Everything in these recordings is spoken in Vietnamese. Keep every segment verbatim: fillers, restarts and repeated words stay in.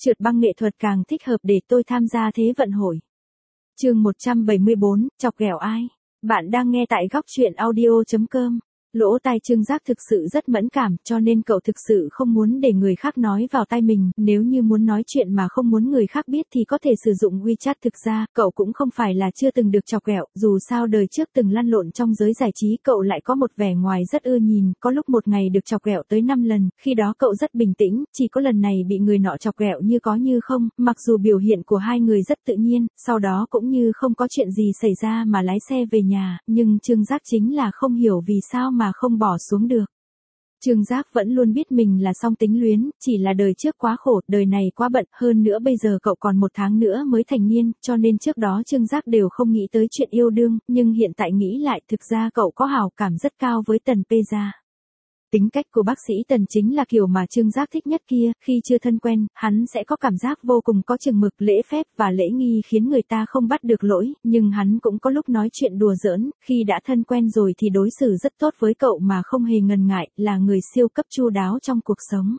trượt băng nghệ thuật càng thích hợp để tôi tham gia thế vận hội. Chương một trăm bảy mươi bốn, chọc ghẹo ai? Bạn đang nghe tại góc truyện audio chấm com. Lỗ tai Trương Giác thực sự rất mẫn cảm, cho nên cậu thực sự không muốn để người khác nói vào tai mình, nếu như muốn nói chuyện mà không muốn người khác biết thì có thể sử dụng WeChat. Thực ra, cậu cũng không phải là chưa từng được chọc ghẹo, dù sao đời trước từng lăn lộn trong giới giải trí, cậu lại có một vẻ ngoài rất ưa nhìn, có lúc một ngày được chọc ghẹo tới năm lần, khi đó cậu rất bình tĩnh, chỉ có lần này bị người nọ chọc ghẹo như có như không, mặc dù biểu hiện của hai người rất tự nhiên, sau đó cũng như không có chuyện gì xảy ra mà lái xe về nhà, nhưng Trương Giác chính là không hiểu vì sao mà không bỏ xuống được. Trương Giác vẫn luôn biết mình là song tính luyến, chỉ là đời trước quá khổ, đời này quá bận, hơn nữa bây giờ cậu còn một tháng nữa mới thành niên, cho nên trước đó Trương Giác đều không nghĩ tới chuyện yêu đương, nhưng hiện tại nghĩ lại thực ra cậu có hảo cảm rất cao với Tần Pê Gia. Tính cách của bác sĩ Tần chính là kiểu mà Trương Giác thích nhất kia, khi chưa thân quen, hắn sẽ có cảm giác vô cùng có chừng mực, lễ phép và lễ nghi khiến người ta không bắt được lỗi, nhưng hắn cũng có lúc nói chuyện đùa giỡn, khi đã thân quen rồi thì đối xử rất tốt với cậu mà không hề ngần ngại, là người siêu cấp chu đáo trong cuộc sống.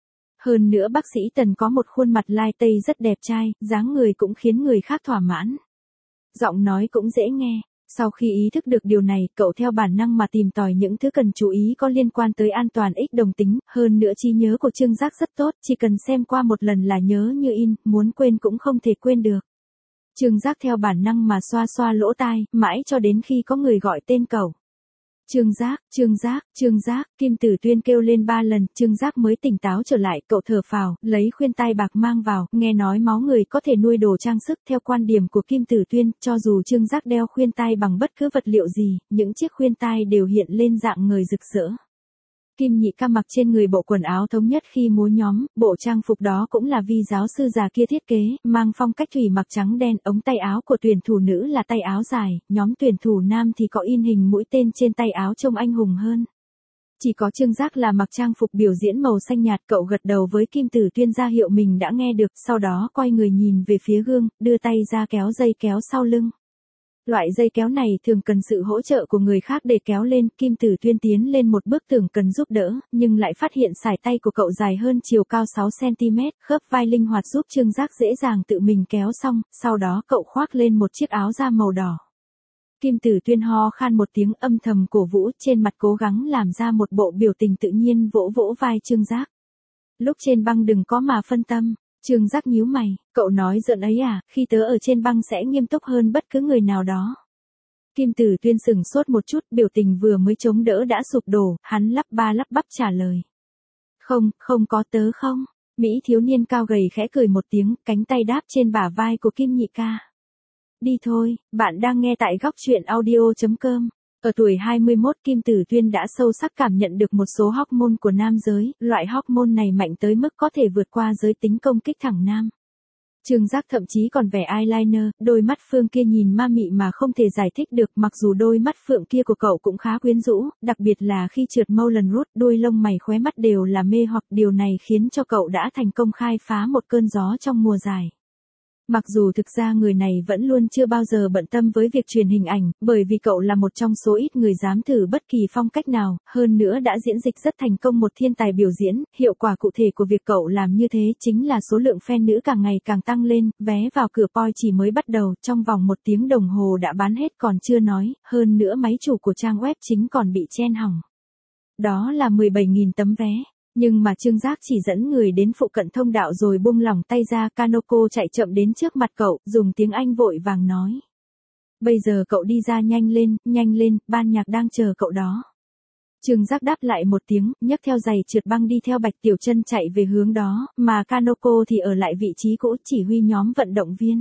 Hơn nữa bác sĩ Tần có một khuôn mặt lai tây rất đẹp trai, dáng người cũng khiến người khác thỏa mãn. Giọng nói cũng dễ nghe. Sau khi ý thức được điều này, cậu theo bản năng mà tìm tòi những thứ cần chú ý có liên quan tới an toàn ích đồng tính, hơn nữa trí nhớ của Trương Giác rất tốt, chỉ cần xem qua một lần là nhớ như in, muốn quên cũng không thể quên được. Trương Giác theo bản năng mà xoa xoa lỗ tai, mãi cho đến khi có người gọi tên cậu. Trương Giác, Trương Giác, Trương Giác, Kim Tử Tuyên kêu lên ba lần, Trương Giác mới tỉnh táo trở lại, cậu thở phào, lấy khuyên tai bạc mang vào, nghe nói máu người có thể nuôi đồ trang sức, theo quan điểm của Kim Tử Tuyên, cho dù Trương Giác đeo khuyên tai bằng bất cứ vật liệu gì, những chiếc khuyên tai đều hiện lên dạng người rực rỡ. Kim Nhị Ca mặc trên người bộ quần áo thống nhất khi múa nhóm, bộ trang phục đó cũng là vì giáo sư già kia thiết kế, mang phong cách thủy mặc trắng đen, ống tay áo của tuyển thủ nữ là tay áo dài, nhóm tuyển thủ nam thì có in hình mũi tên trên tay áo trông anh hùng hơn. Chỉ có Trương Giác là mặc trang phục biểu diễn màu xanh nhạt, cậu gật đầu với Kim Tử Tuyên ra hiệu mình đã nghe được, sau đó quay người nhìn về phía gương, đưa tay ra kéo dây kéo sau lưng. Loại dây kéo này thường cần sự hỗ trợ của người khác để kéo lên, Kim Tử Tuyên tiến lên một bước tưởng cần giúp đỡ, nhưng lại phát hiện sải tay của cậu dài hơn chiều cao sáu xăng ti mét, khớp vai linh hoạt giúp Trương Giác dễ dàng tự mình kéo xong, sau đó cậu khoác lên một chiếc áo da màu đỏ. Kim Tử Tuyên ho khan một tiếng âm thầm cổ vũ, trên mặt cố gắng làm ra một bộ biểu tình tự nhiên vỗ vỗ vai Trương Giác. Lúc trên băng đừng có mà phân tâm. Trương Giác nhíu mày, cậu nói giỡn ấy à, khi tớ ở trên băng sẽ nghiêm túc hơn bất cứ người nào đó. Kim Tử Tuyên sửng sốt một chút, biểu tình vừa mới chống đỡ đã sụp đổ, hắn lắp ba lắp bắp trả lời. Không, không có tớ không. Mỹ thiếu niên cao gầy khẽ cười một tiếng, cánh tay đáp trên bả vai của Kim Nhị Ca. Đi thôi, bạn đang nghe tại góc truyện audio chấm com. Ở tuổi hai mươi mốt, Kim Tử Tuyên đã sâu sắc cảm nhận được một số hormone của nam giới, loại hormone này mạnh tới mức có thể vượt qua giới tính công kích thẳng nam. Trương Giác thậm chí còn vẽ eyeliner, đôi mắt phượng kia nhìn ma mị mà không thể giải thích được, mặc dù đôi mắt phượng kia của cậu cũng khá quyến rũ, đặc biệt là khi trượt Moulin Rouge, đôi lông mày khóe mắt đều là mê hoặc, điều này khiến cho cậu đã thành công khai phá một cơn gió trong mùa giải. Mặc dù thực ra người này vẫn luôn chưa bao giờ bận tâm với việc truyền hình ảnh, bởi vì cậu là một trong số ít người dám thử bất kỳ phong cách nào, hơn nữa đã diễn dịch rất thành công một thiên tài biểu diễn, hiệu quả cụ thể của việc cậu làm như thế chính là số lượng fan nữ càng ngày càng tăng lên, vé vào cửa poi chỉ mới bắt đầu, trong vòng một tiếng đồng hồ đã bán hết còn chưa nói, hơn nữa máy chủ của trang web chính còn bị chen hỏng. Đó là mười bảy nghìn tấm vé. Nhưng mà Trương Giác chỉ dẫn người đến phụ cận thông đạo rồi buông lỏng tay ra, Kanoko chạy chậm đến trước mặt cậu, dùng tiếng Anh vội vàng nói. Bây giờ cậu đi ra nhanh lên, nhanh lên, ban nhạc đang chờ cậu đó. Trương Giác đáp lại một tiếng, nhấc theo giày trượt băng đi theo Bạch Tiểu Trân chạy về hướng đó, mà Kanoko thì ở lại vị trí cũ chỉ huy nhóm vận động viên.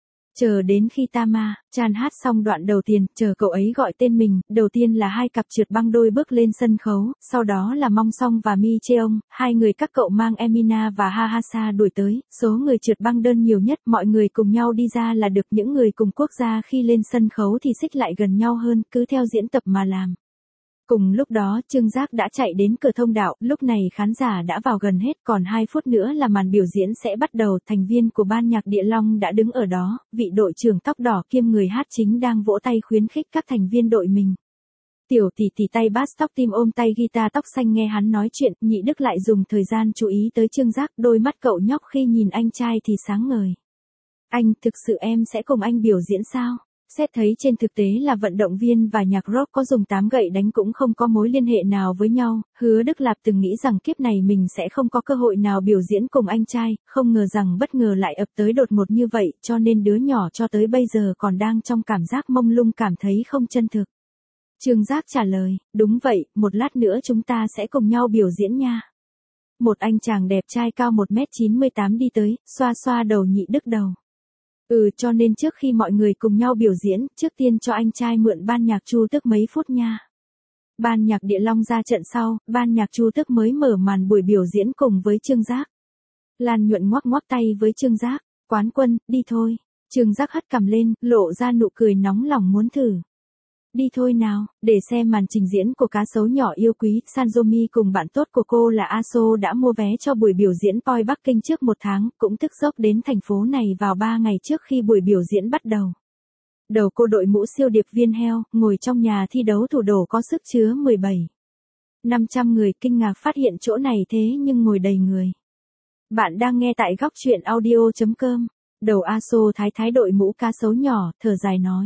Chờ đến khi Tama, Chan hát xong đoạn đầu tiên, chờ cậu ấy gọi tên mình, đầu tiên là hai cặp trượt băng đôi bước lên sân khấu, sau đó là Mong Song và Mi Cheong, hai người các cậu mang Emina và Hahasa đuổi tới, số người trượt băng đơn nhiều nhất, mọi người cùng nhau đi ra là được, những người cùng quốc gia khi lên sân khấu thì xích lại gần nhau hơn, cứ theo diễn tập mà làm. Cùng lúc đó, Trương Giác đã chạy đến cửa thông đạo, lúc này khán giả đã vào gần hết, còn hai phút nữa là màn biểu diễn sẽ bắt đầu, thành viên của ban nhạc Địa Long đã đứng ở đó, vị đội trưởng tóc đỏ kiêm người hát chính đang vỗ tay khuyến khích các thành viên đội mình. Tiểu tỷ tỷ tay bass tóc tim ôm tay guitar tóc xanh nghe hắn nói chuyện, Nhị Đức lại dùng thời gian chú ý tới Trương Giác, đôi mắt cậu nhóc khi nhìn anh trai thì sáng ngời. Anh, thực sự em sẽ cùng anh biểu diễn sao? Xét thấy trên thực tế là vận động viên và nhạc rock có dùng tám gậy đánh cũng không có mối liên hệ nào với nhau, Hứa Đức Lạp từng nghĩ rằng kiếp này mình sẽ không có cơ hội nào biểu diễn cùng anh trai, không ngờ rằng bất ngờ lại ập tới đột ngột như vậy, cho nên đứa nhỏ cho tới bây giờ còn đang trong cảm giác mông lung, cảm thấy không chân thực. Trương Giác trả lời, đúng vậy, một lát nữa chúng ta sẽ cùng nhau biểu diễn nha. Một anh chàng đẹp trai cao một mét chín mươi tám đi tới, xoa xoa đầu Nhị Đức đầu. Ừ, cho nên trước khi mọi người cùng nhau biểu diễn, trước tiên cho anh trai mượn ban nhạc Chu Tước mấy phút nha. Ban nhạc Địa Long ra trận sau, ban nhạc Chu Tước mới mở màn buổi biểu diễn cùng với Trương Giác. Lan Nhuận ngoắc ngoắc tay với Trương Giác, quán quân, đi thôi. Trương Giác hất cằm lên, lộ ra nụ cười nóng lòng muốn thử. Đi thôi nào, để xem màn trình diễn của cá sấu nhỏ yêu quý, Sanzomi cùng bạn tốt của cô là Aso đã mua vé cho buổi biểu diễn Poi Bắc Kinh trước một tháng, cũng tức dốc đến thành phố này vào ba ngày trước khi buổi biểu diễn bắt đầu. Đầu cô đội mũ siêu điệp viên heo, ngồi trong nhà thi đấu thủ đô có sức chứa mười bảy nghìn năm trăm người, kinh ngạc phát hiện chỗ này thế nhưng ngồi đầy người. Bạn đang nghe tại góc truyện audio chấm com. Đầu Aso thái thái đội mũ cá sấu nhỏ, thở dài nói.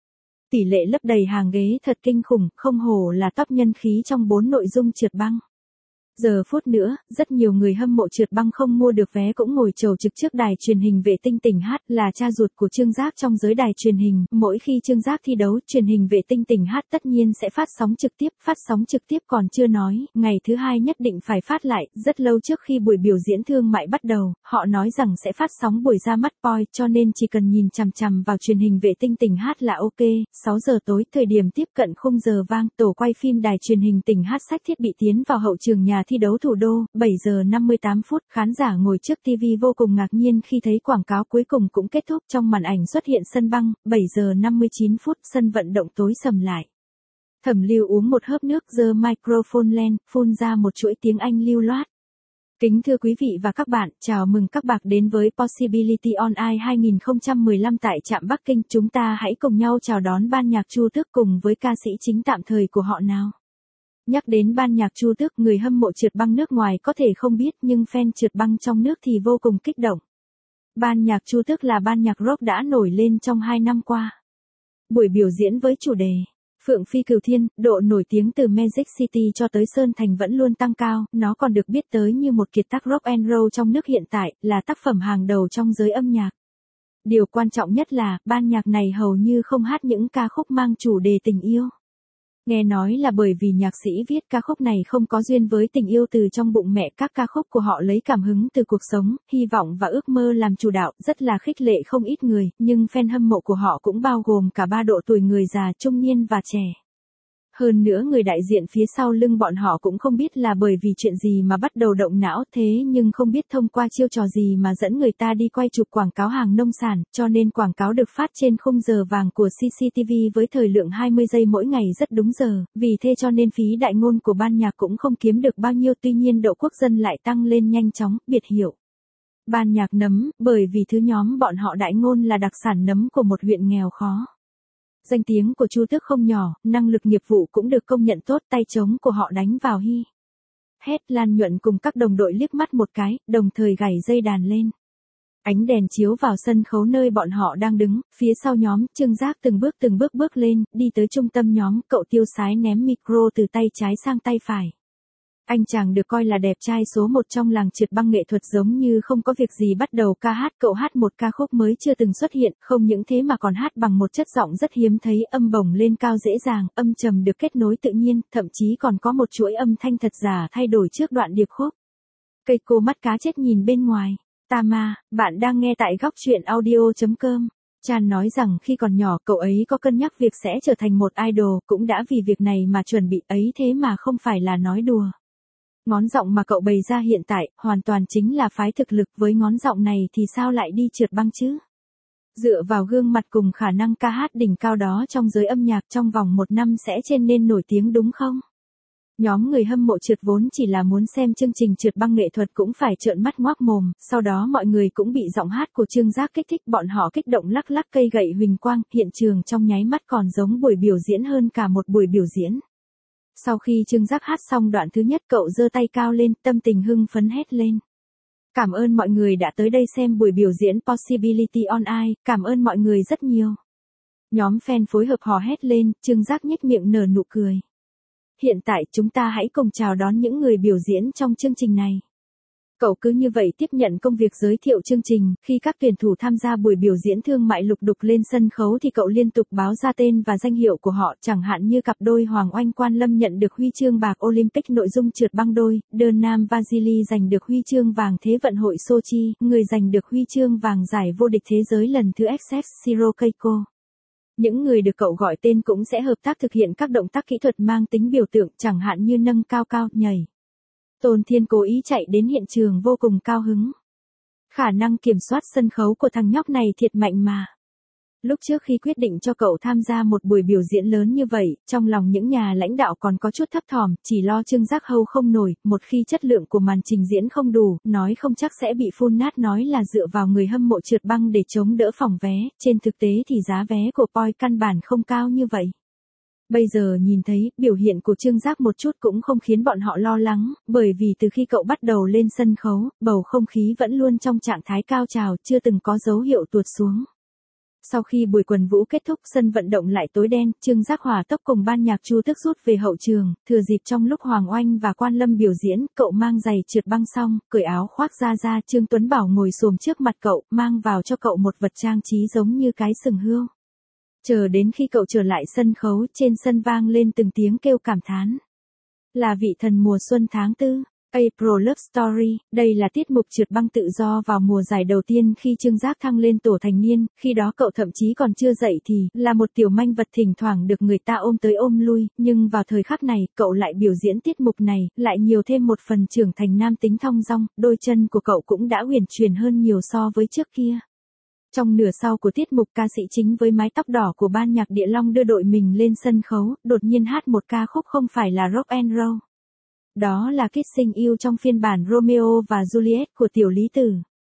Tỷ lệ lấp đầy hàng ghế thật kinh khủng, không hổ là top nhân khí trong bốn nội dung trượt băng. Giờ phút nữa, rất nhiều người hâm mộ trượt băng không mua được vé cũng ngồi chầu trực trước đài truyền hình vệ tinh tỉnh hát, là cha ruột của Trương Giác trong giới đài truyền hình. Mỗi khi Trương Giác thi đấu, truyền hình vệ tinh tỉnh hát tất nhiên sẽ phát sóng trực tiếp. Phát sóng trực tiếp còn chưa nói, ngày thứ hai nhất định phải phát lại. Rất lâu trước khi buổi biểu diễn thương mại bắt đầu, họ nói rằng sẽ phát sóng buổi ra mắt Poi, cho nên chỉ cần nhìn chằm chằm vào truyền hình vệ tinh tỉnh hát là ok. sáu giờ tối, thời điểm tiếp cận khung giờ vang, tổ quay phim đài truyền hình tỉnh hát xách thiết bị tiến vào hậu trường nhà thi đấu thủ đô, bảy giờ năm mươi tám phút, khán giả ngồi trước ti vi vô cùng ngạc nhiên khi thấy quảng cáo cuối cùng cũng kết thúc, trong màn ảnh xuất hiện sân băng, bảy giờ năm mươi chín phút, sân vận động tối sầm lại. Thẩm Lưu uống một hớp nước, giơ microphone lên, phun ra một chuỗi tiếng Anh lưu loát. Kính thưa quý vị và các bạn, chào mừng các bạn đến với Possibility on Air hai không một lăm tại trạm Bắc Kinh, chúng ta hãy cùng nhau chào đón ban nhạc Chu Tước cùng với ca sĩ chính tạm thời của họ nào. Nhắc đến ban nhạc Chu Tước, người hâm mộ trượt băng nước ngoài có thể không biết nhưng fan trượt băng trong nước thì vô cùng kích động. Ban nhạc Chu Tước là ban nhạc rock đã nổi lên trong hai năm qua. Buổi biểu diễn với chủ đề Phượng Phi Cửu Thiên, độ nổi tiếng từ Magic City cho tới Sơn Thành vẫn luôn tăng cao, nó còn được biết tới như một kiệt tác rock and roll trong nước hiện tại, là tác phẩm hàng đầu trong giới âm nhạc. Điều quan trọng nhất là, ban nhạc này hầu như không hát những ca khúc mang chủ đề tình yêu. Nghe nói là bởi vì nhạc sĩ viết ca khúc này không có duyên với tình yêu từ trong bụng mẹ, các ca khúc của họ lấy cảm hứng từ cuộc sống, hy vọng và ước mơ làm chủ đạo, rất là khích lệ không ít người, nhưng fan hâm mộ của họ cũng bao gồm cả ba độ tuổi, người già, trung niên và trẻ. Hơn nữa người đại diện phía sau lưng bọn họ cũng không biết là bởi vì chuyện gì mà bắt đầu động não, thế nhưng không biết thông qua chiêu trò gì mà dẫn người ta đi quay chụp quảng cáo hàng nông sản, cho nên quảng cáo được phát trên khung giờ vàng của xê xê tê vê với thời lượng hai mươi giây mỗi ngày rất đúng giờ, vì thế cho nên phí đại ngôn của ban nhạc cũng không kiếm được bao nhiêu, tuy nhiên độ quốc dân lại tăng lên nhanh chóng, biệt hiệu ban nhạc nấm, bởi vì thứ nhóm bọn họ đại ngôn là đặc sản nấm của một huyện nghèo khó. Danh tiếng của Chu Tước không nhỏ, năng lực nghiệp vụ cũng được công nhận tốt, tay trống của họ đánh vào hi. Hét. Lan Nhuận cùng các đồng đội liếc mắt một cái, đồng thời gảy dây đàn lên. Ánh đèn chiếu vào sân khấu nơi bọn họ đang đứng, phía sau nhóm, Trương Giác từng bước từng bước bước lên, đi tới trung tâm nhóm, cậu tiêu sái ném micro từ tay trái sang tay phải. Anh chàng được coi là đẹp trai số một trong làng trượt băng nghệ thuật, giống như không có việc gì bắt đầu ca hát, cậu hát một ca khúc mới chưa từng xuất hiện, không những thế mà còn hát bằng một chất giọng rất hiếm thấy, âm bổng lên cao dễ dàng, âm trầm được kết nối tự nhiên, thậm chí còn có một chuỗi âm thanh thật giả thay đổi trước đoạn điệp khúc. Cây cô mắt cá chết nhìn bên ngoài. Tama, bạn đang nghe tại góc truyện audio chấm com. Chan nói rằng khi còn nhỏ cậu ấy có cân nhắc việc sẽ trở thành một idol, cũng đã vì việc này mà chuẩn bị ấy, thế mà không phải là nói đùa. Ngón giọng mà cậu bày ra hiện tại, hoàn toàn chính là phái thực lực, với ngón giọng này thì sao lại đi trượt băng chứ? Dựa vào gương mặt cùng khả năng ca hát đỉnh cao đó trong giới âm nhạc, trong vòng một năm sẽ trên nên nổi tiếng đúng không? Nhóm người hâm mộ trượt vốn chỉ là muốn xem chương trình trượt băng nghệ thuật cũng phải trợn mắt ngoác mồm, sau đó mọi người cũng bị giọng hát của Trương Giác kích thích, bọn họ kích động lắc lắc cây gậy huỳnh quang, hiện trường trong nháy mắt còn giống buổi biểu diễn hơn cả một buổi biểu diễn. Sau khi Trương Giác hát xong đoạn thứ nhất cậu giơ tay cao lên, tâm tình hưng phấn hét lên. Cảm ơn mọi người đã tới đây xem buổi biểu diễn Possibility on Ice, cảm ơn mọi người rất nhiều. Nhóm fan phối hợp hò hét lên, Trương Giác nhếch miệng nở nụ cười. Hiện tại chúng ta hãy cùng chào đón những người biểu diễn trong chương trình này. Cậu cứ như vậy tiếp nhận công việc giới thiệu chương trình, khi các tuyển thủ tham gia buổi biểu diễn thương mại lục đục lên sân khấu thì cậu liên tục báo ra tên và danh hiệu của họ, chẳng hạn như cặp đôi Hoàng Oanh Quan Lâm nhận được huy chương bạc Olympic nội dung trượt băng đôi, đơn nam Vasily giành được huy chương vàng Thế vận hội Sochi, người giành được huy chương vàng giải vô địch thế giới lần thứ Access Zero Keiko. Những người được cậu gọi tên cũng sẽ hợp tác thực hiện các động tác kỹ thuật mang tính biểu tượng, chẳng hạn như nâng cao cao, nhảy. Tôn Thiên cố ý chạy đến hiện trường vô cùng cao hứng. Khả năng kiểm soát sân khấu của thằng nhóc này thiệt mạnh mà. Lúc trước khi quyết định cho cậu tham gia một buổi biểu diễn lớn như vậy, trong lòng những nhà lãnh đạo còn có chút thấp thỏm, chỉ lo Trương Giác hâu không nổi, một khi chất lượng của màn trình diễn không đủ, nói không chắc sẽ bị phun nát, nói là dựa vào người hâm mộ trượt băng để chống đỡ phòng vé, trên thực tế thì giá vé của poi căn bản không cao như vậy. Bây giờ nhìn thấy, biểu hiện của Trương Giác một chút cũng không khiến bọn họ lo lắng, bởi vì từ khi cậu bắt đầu lên sân khấu, bầu không khí vẫn luôn trong trạng thái cao trào, chưa từng có dấu hiệu tuột xuống. Sau khi buổi quần vũ kết thúc, sân vận động lại tối đen, Trương Giác hỏa tốc cùng ban nhạc Chu Tức rút về hậu trường, thừa dịp trong lúc Hoàng Oanh và Quan Lâm biểu diễn, cậu mang giày trượt băng xong, cởi áo khoác ra ra, Trương Tuấn Bảo ngồi xổm trước mặt cậu, mang vào cho cậu một vật trang trí giống như cái sừng hươu. Chờ đến khi cậu trở lại sân khấu, trên sân vang lên từng tiếng kêu cảm thán. Là vị thần mùa xuân tháng tư. April Love Story, đây là tiết mục trượt băng tự do vào mùa giải đầu tiên khi Trương Giác thăng lên tổ thành niên, khi đó cậu thậm chí còn chưa dậy thì, là một tiểu manh vật thỉnh thoảng được người ta ôm tới ôm lui, nhưng vào thời khắc này, cậu lại biểu diễn tiết mục này, lại nhiều thêm một phần trưởng thành nam tính thong dong, đôi chân của cậu cũng đã uyển chuyển hơn nhiều so với trước kia. Trong nửa sau của tiết mục, ca sĩ chính với mái tóc đỏ của ban nhạc Địa Long đưa đội mình lên sân khấu, đột nhiên hát một ca khúc không phải là rock and roll. Đó là Kissing You trong phiên bản Romeo và Juliet của Tiểu Lý Tử.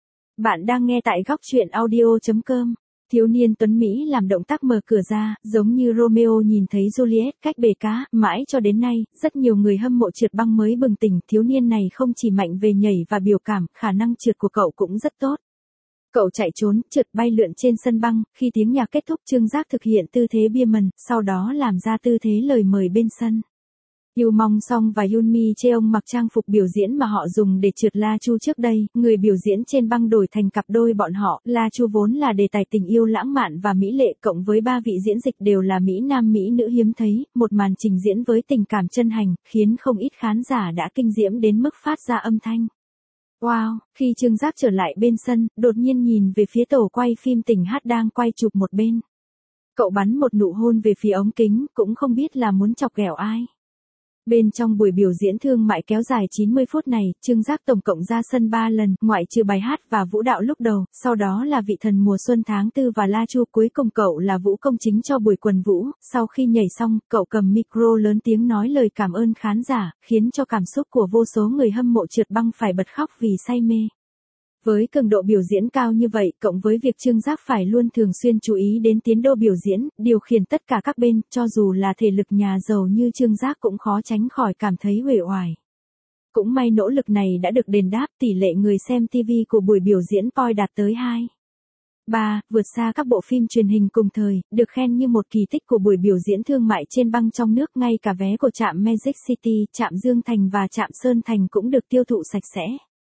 Bạn đang nghe tại góc truyện audio chấm com. Thiếu niên Tuấn Mỹ làm động tác mở cửa ra, giống như Romeo nhìn thấy Juliet cách bể cá, mãi cho đến nay, rất nhiều người hâm mộ trượt băng mới bừng tỉnh, thiếu niên này không chỉ mạnh về nhảy và biểu cảm, khả năng trượt của cậu cũng rất tốt. Cậu chạy trốn, trượt bay lượn trên sân băng, khi tiếng nhạc kết thúc Trương Giác thực hiện tư thế bia mần, sau đó làm ra tư thế lời mời bên sân. Yu Mong Song và Yoon Mi Cheong mặc trang phục biểu diễn mà họ dùng để trượt La Chu trước đây, người biểu diễn trên băng đổi thành cặp đôi bọn họ, La Chu vốn là đề tài tình yêu lãng mạn và mỹ lệ, cộng với ba vị diễn dịch đều là mỹ nam mỹ nữ hiếm thấy, một màn trình diễn với tình cảm chân thành, khiến không ít khán giả đã kinh diễm đến mức phát ra âm thanh. Wow, khi Trương Giác trở lại bên sân, đột nhiên nhìn về phía tổ quay phim Tình Hát đang quay chụp một bên. Cậu bắn một nụ hôn về phía ống kính, cũng không biết là muốn chọc ghẹo ai. Bên trong buổi biểu diễn thương mại kéo dài chín mươi phút này, Trương Giác tổng cộng ra sân ba lần, ngoại trừ bài hát và vũ đạo lúc đầu, sau đó là vị thần mùa xuân tháng tư và La Chu, cuối cùng cậu là vũ công chính cho buổi quần vũ. Sau khi nhảy xong, cậu cầm micro lớn tiếng nói lời cảm ơn khán giả, khiến cho cảm xúc của vô số người hâm mộ trượt băng phải bật khóc vì say mê. Với cường độ biểu diễn cao như vậy, cộng với việc Trương Giác phải luôn thường xuyên chú ý đến tiến độ biểu diễn, điều khiển tất cả các bên, cho dù là thể lực nhà giàu như Trương Giác cũng khó tránh khỏi cảm thấy uể oải. Cũng may nỗ lực này đã được đền đáp, tỷ lệ người xem ti vi của buổi biểu diễn poi đạt tới hai phẩy ba, vượt xa các bộ phim truyền hình cùng thời, được khen như một kỳ tích của buổi biểu diễn thương mại trên băng trong nước. Ngay cả vé của trạm Magic City, trạm Dương Thành và trạm Sơn Thành cũng được tiêu thụ sạch sẽ.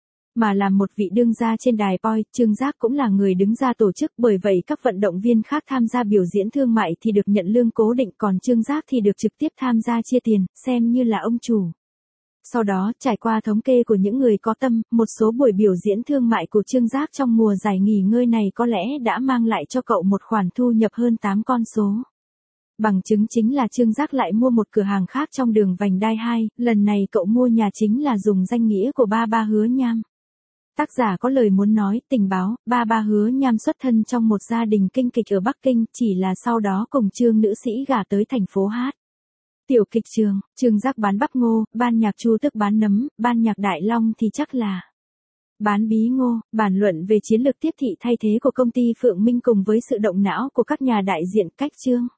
Mà làm một vị đương gia trên đài poi, Trương Giác cũng là người đứng ra tổ chức, bởi vậy các vận động viên khác tham gia biểu diễn thương mại thì được nhận lương cố định, còn Trương Giác thì được trực tiếp tham gia chia tiền, xem như là ông chủ. Sau đó, trải qua thống kê của những người có tâm, một số buổi biểu diễn thương mại của Trương Giác trong mùa giải nghỉ ngơi này có lẽ đã mang lại cho cậu một khoản thu nhập hơn tám con số. Bằng chứng chính là Trương Giác lại mua một cửa hàng khác trong đường vành đai hai, lần này cậu mua nhà chính là dùng danh nghĩa của ba ba Hứa Nham. Tác giả có lời muốn nói, tình báo, ba ba Hứa Nham xuất thân trong một gia đình kinh kịch ở Bắc Kinh, chỉ là sau đó cùng Trương nữ sĩ gả tới thành phố hát. Tiểu kịch trường, Trương Giác bán bắp ngô, ban nhạc Chu Tức bán nấm, ban nhạc Đại Long thì chắc là bán bí ngô. Bàn luận về chiến lược tiếp thị thay thế của công ty Phượng Minh cùng với sự động não của các nhà đại diện cách chương.